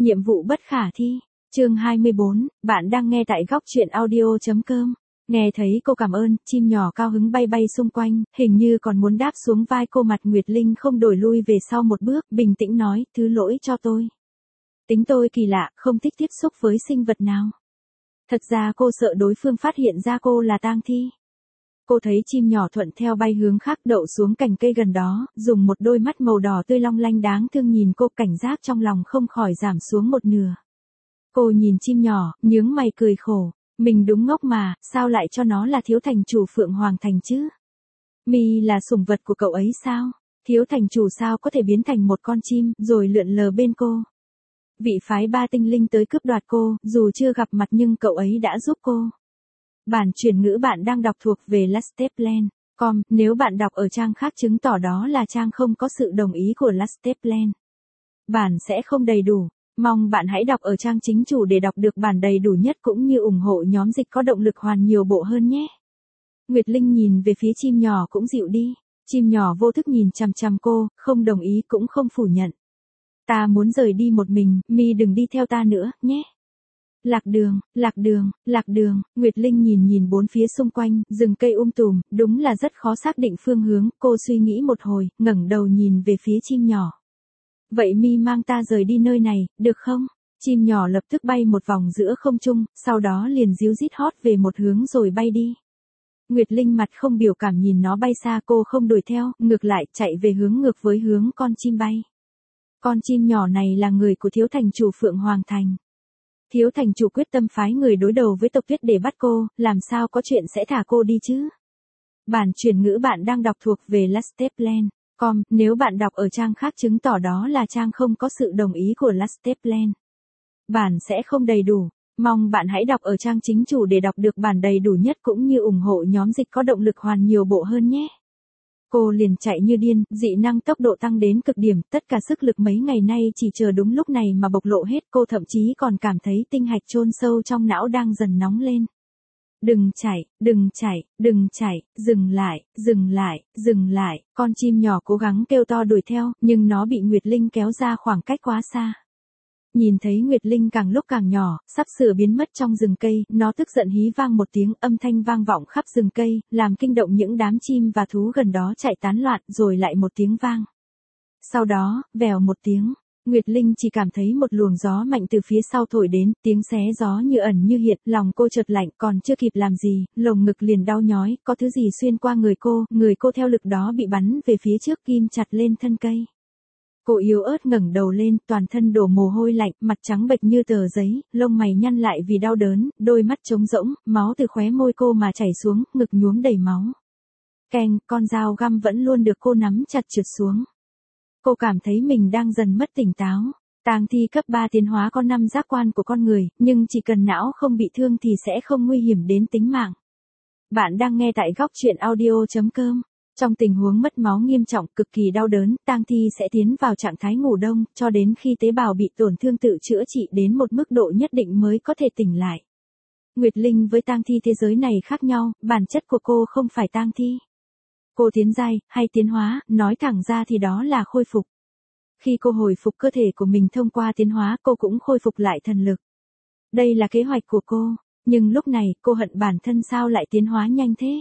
Nhiệm vụ bất khả thi. Chương 24, bạn đang nghe tại góc truyện audio.com. Nghe thấy cô cảm ơn, chim nhỏ cao hứng bay bay xung quanh, hình như còn muốn đáp xuống vai cô. Mặt Nguyệt Linh không đổi lui về sau một bước, bình tĩnh nói, thứ lỗi cho tôi. Tính tôi kỳ lạ, không thích tiếp xúc với sinh vật nào. Thật ra cô sợ đối phương phát hiện ra cô là tang thi. Cô thấy chim nhỏ thuận theo bay hướng khác đậu xuống cành cây gần đó, dùng một đôi mắt màu đỏ tươi long lanh đáng thương nhìn cô, cảnh giác trong lòng không khỏi giảm xuống một nửa. Cô nhìn chim nhỏ, nhướng mày cười khổ, mình đúng ngốc mà, sao lại cho nó là thiếu thành chủ Phượng Hoàng Thành chứ? Mi là sủng vật của cậu ấy sao? Thiếu thành chủ sao có thể biến thành một con chim, rồi lượn lờ bên cô? Vị phái ba tinh linh tới cướp đoạt cô, dù chưa gặp mặt nhưng cậu ấy đã giúp cô. Bản chuyển ngữ bạn đang đọc thuộc về Lasteplan.com, nếu bạn đọc ở trang khác chứng tỏ đó là trang không có sự đồng ý của Lasteplan. Bản sẽ không đầy đủ, mong bạn hãy đọc ở trang chính chủ để đọc được bản đầy đủ nhất cũng như ủng hộ nhóm dịch có động lực hoàn nhiều bộ hơn nhé. Nguyệt Linh nhìn về phía chim nhỏ cũng dịu đi, chim nhỏ vô thức nhìn chằm chằm cô, không đồng ý cũng không phủ nhận. Ta muốn rời đi một mình, Mi đừng đi theo ta nữa, nhé. Lạc đường, lạc đường, lạc đường, Nguyệt Linh nhìn bốn phía xung quanh, rừng cây tùm, đúng là rất khó xác định phương hướng, cô suy nghĩ một hồi, ngẩng đầu nhìn về phía chim nhỏ. Vậy Mi mang ta rời đi nơi này, được không? Chim nhỏ lập tức bay một vòng giữa không trung, sau đó liền ríu rít hót về một hướng rồi bay đi. Nguyệt Linh mặt không biểu cảm nhìn nó bay xa, cô không đuổi theo, ngược lại chạy về hướng ngược với hướng con chim bay. Con chim nhỏ này là người của thiếu thành chủ Phượng Hoàng Thành. Thiếu thành chủ quyết tâm phái người đối đầu với tộc Tuyết để bắt cô, làm sao có chuyện sẽ thả cô đi chứ? Bản chuyển ngữ bạn đang đọc thuộc về Lasteplan.com, nếu bạn đọc ở trang khác chứng tỏ đó là trang không có sự đồng ý của Lasteplan. Bản sẽ không đầy đủ, mong bạn hãy đọc ở trang chính chủ để đọc được bản đầy đủ nhất cũng như ủng hộ nhóm dịch có động lực hoàn nhiều bộ hơn nhé. Cô liền chạy như điên, dị năng tốc độ tăng đến cực điểm, tất cả sức lực mấy ngày nay chỉ chờ đúng lúc này mà bộc lộ hết, cô thậm chí còn cảm thấy tinh hạch chôn sâu trong não đang dần nóng lên. Đừng chạy, đừng chạy, đừng chạy, dừng lại, dừng lại, dừng lại, con chim nhỏ cố gắng kêu to đuổi theo, nhưng nó bị Nguyệt Linh kéo ra khoảng cách quá xa. Nhìn thấy Nguyệt Linh càng lúc càng nhỏ, sắp sửa biến mất trong rừng cây, nó tức giận hí vang một tiếng, âm thanh vang vọng khắp rừng cây, làm kinh động những đám chim và thú gần đó chạy tán loạn, rồi lại một tiếng vang. Sau đó, vèo một tiếng, Nguyệt Linh chỉ cảm thấy một luồng gió mạnh từ phía sau thổi đến, tiếng xé gió như ẩn như hiện, lòng cô chợt lạnh, còn chưa kịp làm gì, lồng ngực liền đau nhói, có thứ gì xuyên qua người cô theo lực đó bị bắn về phía trước, ghim chặt lên thân cây. Cô yếu ớt ngẩng đầu lên, toàn thân đổ mồ hôi lạnh, mặt trắng bệch như tờ giấy, lông mày nhăn lại vì đau đớn, đôi mắt trống rỗng, máu từ khóe môi cô mà chảy xuống, ngực nhuốm đầy máu. Keng, con dao găm vẫn luôn được cô nắm chặt trượt xuống. Cô cảm thấy mình đang dần mất tỉnh táo. Tang thi cấp 3 tiến hóa có 5 giác quan của con người, nhưng chỉ cần não không bị thương thì sẽ không nguy hiểm đến tính mạng. Bạn đang nghe tại góc truyện audio.com. Trong tình huống mất máu nghiêm trọng, cực kỳ đau đớn, tang thi sẽ tiến vào trạng thái ngủ đông, cho đến khi tế bào bị tổn thương tự chữa trị đến một mức độ nhất định mới có thể tỉnh lại. Nguyệt Linh với tang thi thế giới này khác nhau, bản chất của cô không phải tang thi. Cô tiến giai, hay tiến hóa, nói thẳng ra thì đó là khôi phục. Khi cô hồi phục cơ thể của mình thông qua tiến hóa, cô cũng khôi phục lại thần lực. Đây là kế hoạch của cô, nhưng lúc này cô hận bản thân sao lại tiến hóa nhanh thế.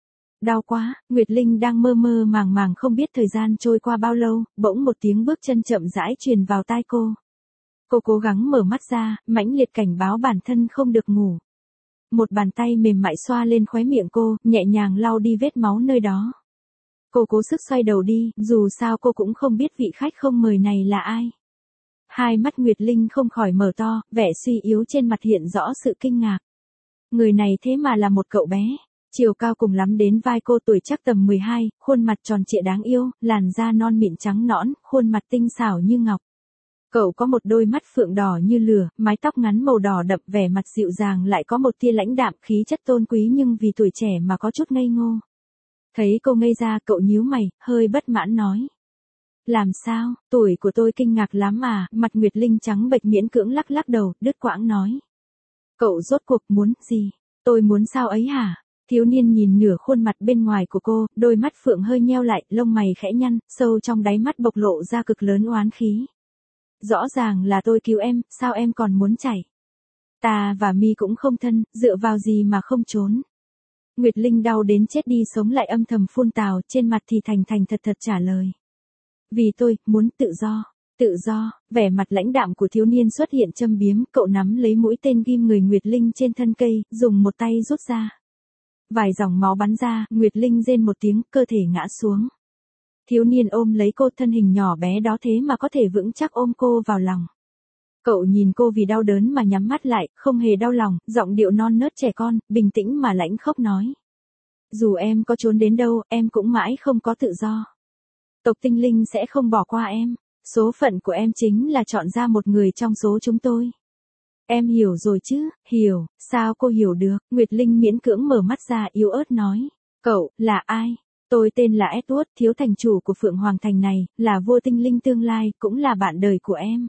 Đau quá, Nguyệt Linh đang mơ mơ màng màng không biết thời gian trôi qua bao lâu, bỗng một tiếng bước chân chậm rãi truyền vào tai cô. Cô cố gắng mở mắt ra, mãnh liệt cảnh báo bản thân không được ngủ. Một bàn tay mềm mại xoa lên khóe miệng cô, nhẹ nhàng lau đi vết máu nơi đó. Cô cố sức xoay đầu đi, dù sao cô cũng không biết vị khách không mời này là ai. Hai mắt Nguyệt Linh không khỏi mở to, vẻ suy yếu trên mặt hiện rõ sự kinh ngạc. Người này thế mà là một cậu bé. Chiều cao cùng lắm đến vai cô, tuổi chắc tầm 12, khuôn mặt tròn trịa đáng yêu, làn da non mịn trắng nõn, khuôn mặt tinh xảo như ngọc. Cậu có một đôi mắt phượng đỏ như lửa, mái tóc ngắn màu đỏ đậm, vẻ mặt dịu dàng lại có một tia lãnh đạm, khí chất tôn quý nhưng vì tuổi trẻ mà có chút ngây ngô. Thấy cô ngây ra, cậu nhíu mày, hơi bất mãn nói. Làm sao, tuổi của tôi kinh ngạc lắm à, mặt Nguyệt Linh trắng bệch miễn cưỡng lắc lắc đầu, đứt quãng nói. Cậu rốt cuộc muốn gì? Tôi muốn sao ấy hả? Thiếu niên nhìn nửa khuôn mặt bên ngoài của cô, đôi mắt phượng hơi nheo lại, lông mày khẽ nhăn, sâu trong đáy mắt bộc lộ ra cực lớn oán khí. Rõ ràng là tôi cứu em, sao em còn muốn chạy? Ta và Mi cũng không thân, dựa vào gì mà không trốn? Nguyệt Linh đau đến chết đi sống lại âm thầm phun tào, trên mặt thì thành thành thật thật trả lời. Vì tôi, muốn tự do. Tự do, vẻ mặt lãnh đạm của thiếu niên xuất hiện châm biếm, cậu nắm lấy mũi tên ghim người Nguyệt Linh trên thân cây, dùng một tay rút ra. Vài dòng máu bắn ra, Nguyệt Linh rên một tiếng, cơ thể ngã xuống. Thiếu niên ôm lấy cô, thân hình nhỏ bé đó thế mà có thể vững chắc ôm cô vào lòng. Cậu nhìn cô vì đau đớn mà nhắm mắt lại, không hề đau lòng, giọng điệu non nớt trẻ con, bình tĩnh mà lãnh khốc nói. Dù em có trốn đến đâu, em cũng mãi không có tự do. Tộc tinh linh sẽ không bỏ qua em. Số phận của em chính là chọn ra một người trong số chúng tôi. Em hiểu rồi chứ, hiểu, sao cô hiểu được? Nguyệt Linh miễn cưỡng mở mắt ra yếu ớt nói. Cậu, là ai? Tôi tên là Edward, thiếu thành chủ của Phượng Hoàng Thành này, là vua tinh linh tương lai, cũng là bạn đời của em.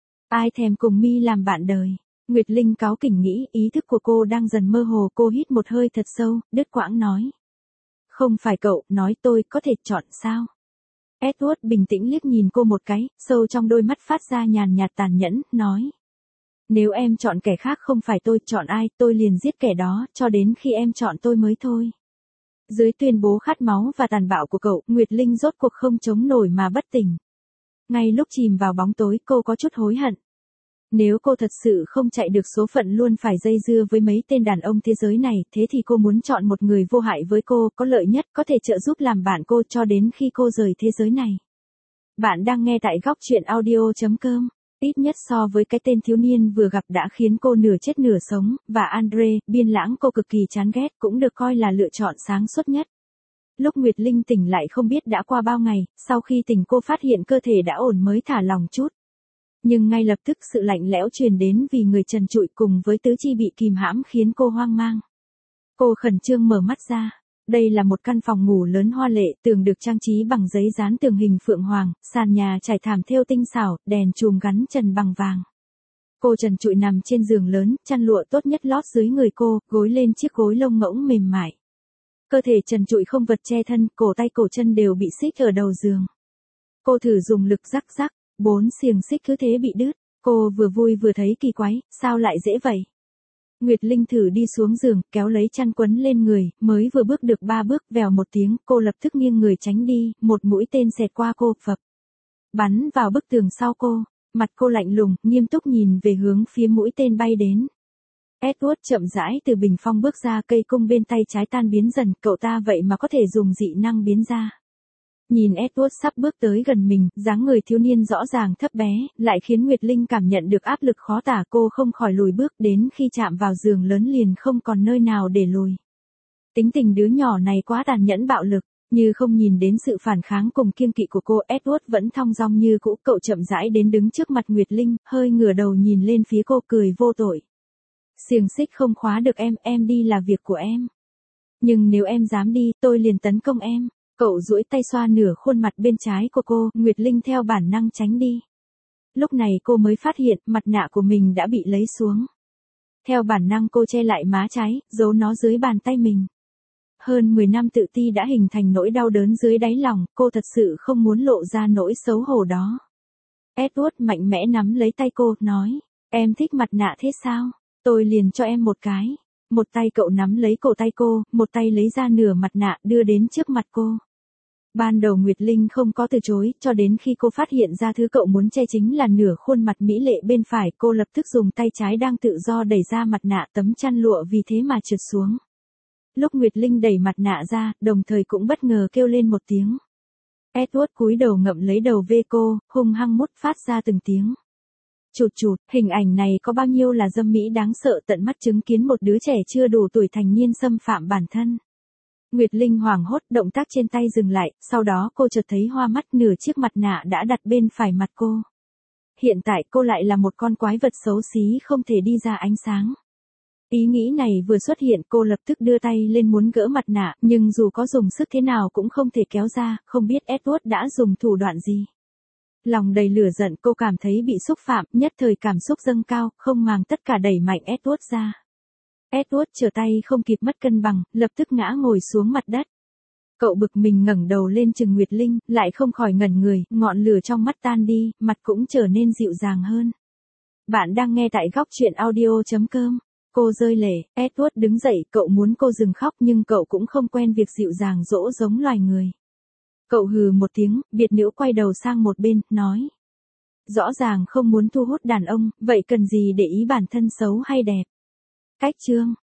Ai thèm cùng Mi làm bạn đời? Nguyệt Linh cáu kỉnh nghĩ, ý thức của cô đang dần mơ hồ, cô hít một hơi thật sâu, đứt quãng nói. Không phải cậu, nói tôi có thể chọn sao? Edward bình tĩnh liếc nhìn cô một cái, sâu trong đôi mắt phát ra nhàn nhạt tàn nhẫn, nói. Nếu em chọn kẻ khác không phải tôi, chọn ai, tôi liền giết kẻ đó, cho đến khi em chọn tôi mới thôi. Dưới tuyên bố khát máu và tàn bạo của cậu, Nguyệt Linh rốt cuộc không chống nổi mà bất tỉnh. Ngay lúc chìm vào bóng tối, cô có chút hối hận. Nếu cô thật sự không chạy được số phận luôn phải dây dưa với mấy tên đàn ông thế giới này, thế thì cô muốn chọn một người vô hại với cô, có lợi nhất, có thể trợ giúp làm bạn cô cho đến khi cô rời thế giới này. Bạn đang nghe tại góc truyện audio.com. Ít nhất so với cái tên thiếu niên vừa gặp đã khiến cô nửa chết nửa sống, và Andre, biên lãng cô cực kỳ chán ghét, cũng được coi là lựa chọn sáng suốt nhất. Lúc Nguyệt Linh tỉnh lại không biết đã qua bao ngày, sau khi tỉnh cô phát hiện cơ thể đã ổn mới thả lòng chút. Nhưng ngay lập tức sự lạnh lẽo truyền đến vì người trần trụi cùng với tứ chi bị kìm hãm khiến cô hoang mang. Cô khẩn trương mở mắt ra. Đây là một căn phòng ngủ lớn hoa lệ, tường được trang trí bằng giấy dán tường hình phượng hoàng, sàn nhà trải thảm thêu tinh xảo, đèn chùm gắn trần bằng vàng. Cô trần trụi nằm trên giường lớn, chăn lụa tốt nhất lót dưới người cô, gối lên chiếc gối lông ngỗng mềm mại. Cơ thể trần trụi không vật che thân, cổ tay cổ chân đều bị xích ở đầu giường. Cô thử dùng lực rắc rắc, 4 xiềng xích cứ thế bị đứt. Cô vừa vui vừa thấy kỳ quái, sao lại dễ vậy? Nguyệt Linh thử đi xuống giường, kéo lấy chăn quấn lên người, mới vừa bước được 3 bước, vèo một tiếng, cô lập tức nghiêng người tránh đi, một mũi tên xẹt qua cô, phập. Bắn vào bức tường sau cô, mặt cô lạnh lùng, nghiêm túc nhìn về hướng phía mũi tên bay đến. Edward chậm rãi từ bình phong bước ra, cây cung bên tay trái tan biến dần, cậu ta vậy mà có thể dùng dị năng biến ra. Nhìn Edward sắp bước tới gần mình, dáng người thiếu niên rõ ràng thấp bé, lại khiến Nguyệt Linh cảm nhận được áp lực khó tả, cô không khỏi lùi bước, đến khi chạm vào giường lớn liền không còn nơi nào để lùi. Tính tình đứa nhỏ này quá tàn nhẫn bạo lực, như không nhìn đến sự phản kháng cùng kiêng kỵ của cô, Edward vẫn thong dong như cũ, cậu chậm rãi đến đứng trước mặt Nguyệt Linh, hơi ngửa đầu nhìn lên phía cô cười vô tội. Xiềng xích không khóa được em đi là việc của em. Nhưng nếu em dám đi, tôi liền tấn công em. Cậu duỗi tay xoa nửa khuôn mặt bên trái của cô, Nguyệt Linh theo bản năng tránh đi. Lúc này cô mới phát hiện mặt nạ của mình đã bị lấy xuống. Theo bản năng cô che lại má trái, giấu nó dưới bàn tay mình. Hơn 10 năm tự ti đã hình thành nỗi đau đớn dưới đáy lòng, cô thật sự không muốn lộ ra nỗi xấu hổ đó. Edward mạnh mẽ nắm lấy tay cô, nói, em thích mặt nạ thế sao? Tôi liền cho em một cái. Một tay cậu nắm lấy cổ tay cô, một tay lấy ra nửa mặt nạ đưa đến trước mặt cô. Ban đầu Nguyệt Linh không có từ chối, cho đến khi cô phát hiện ra thứ cậu muốn che chính là nửa khuôn mặt mỹ lệ bên phải, cô lập tức dùng tay trái đang tự do đẩy ra mặt nạ, tấm chăn lụa vì thế mà trượt xuống. Lúc Nguyệt Linh đẩy mặt nạ ra, đồng thời cũng bất ngờ kêu lên một tiếng. Edward cúi đầu ngậm lấy đầu ve cô, hung hăng mút phát ra từng tiếng. Chụt chụt, hình ảnh này có bao nhiêu là dâm mỹ đáng sợ, tận mắt chứng kiến một đứa trẻ chưa đủ tuổi thành niên xâm phạm bản thân. Nguyệt Linh hoảng hốt, động tác trên tay dừng lại, sau đó cô chợt thấy hoa mắt, nửa chiếc mặt nạ đã đặt bên phải mặt cô. Hiện tại cô lại là một con quái vật xấu xí không thể đi ra ánh sáng. Ý nghĩ này vừa xuất hiện, cô lập tức đưa tay lên muốn gỡ mặt nạ, nhưng dù có dùng sức thế nào cũng không thể kéo ra, không biết Edward đã dùng thủ đoạn gì. Lòng đầy lửa giận, cô cảm thấy bị xúc phạm, nhất thời cảm xúc dâng cao, không màng tất cả đẩy mạnh Edward ra. Edward trở tay không kịp mất cân bằng, lập tức ngã ngồi xuống mặt đất. Cậu bực mình ngẩng đầu lên chừng Nguyệt Linh, lại không khỏi ngẩn người, ngọn lửa trong mắt tan đi, mặt cũng trở nên dịu dàng hơn. Bạn đang nghe tại góc chuyện audio.com. Cô rơi lệ, Edward đứng dậy, cậu muốn cô dừng khóc nhưng cậu cũng không quen việc dịu dàng dỗ giống loài người. Cậu hừ một tiếng, biệt nữ quay đầu sang một bên, nói. Rõ ràng không muốn thu hút đàn ông, vậy cần gì để ý bản thân xấu hay đẹp. Cách chương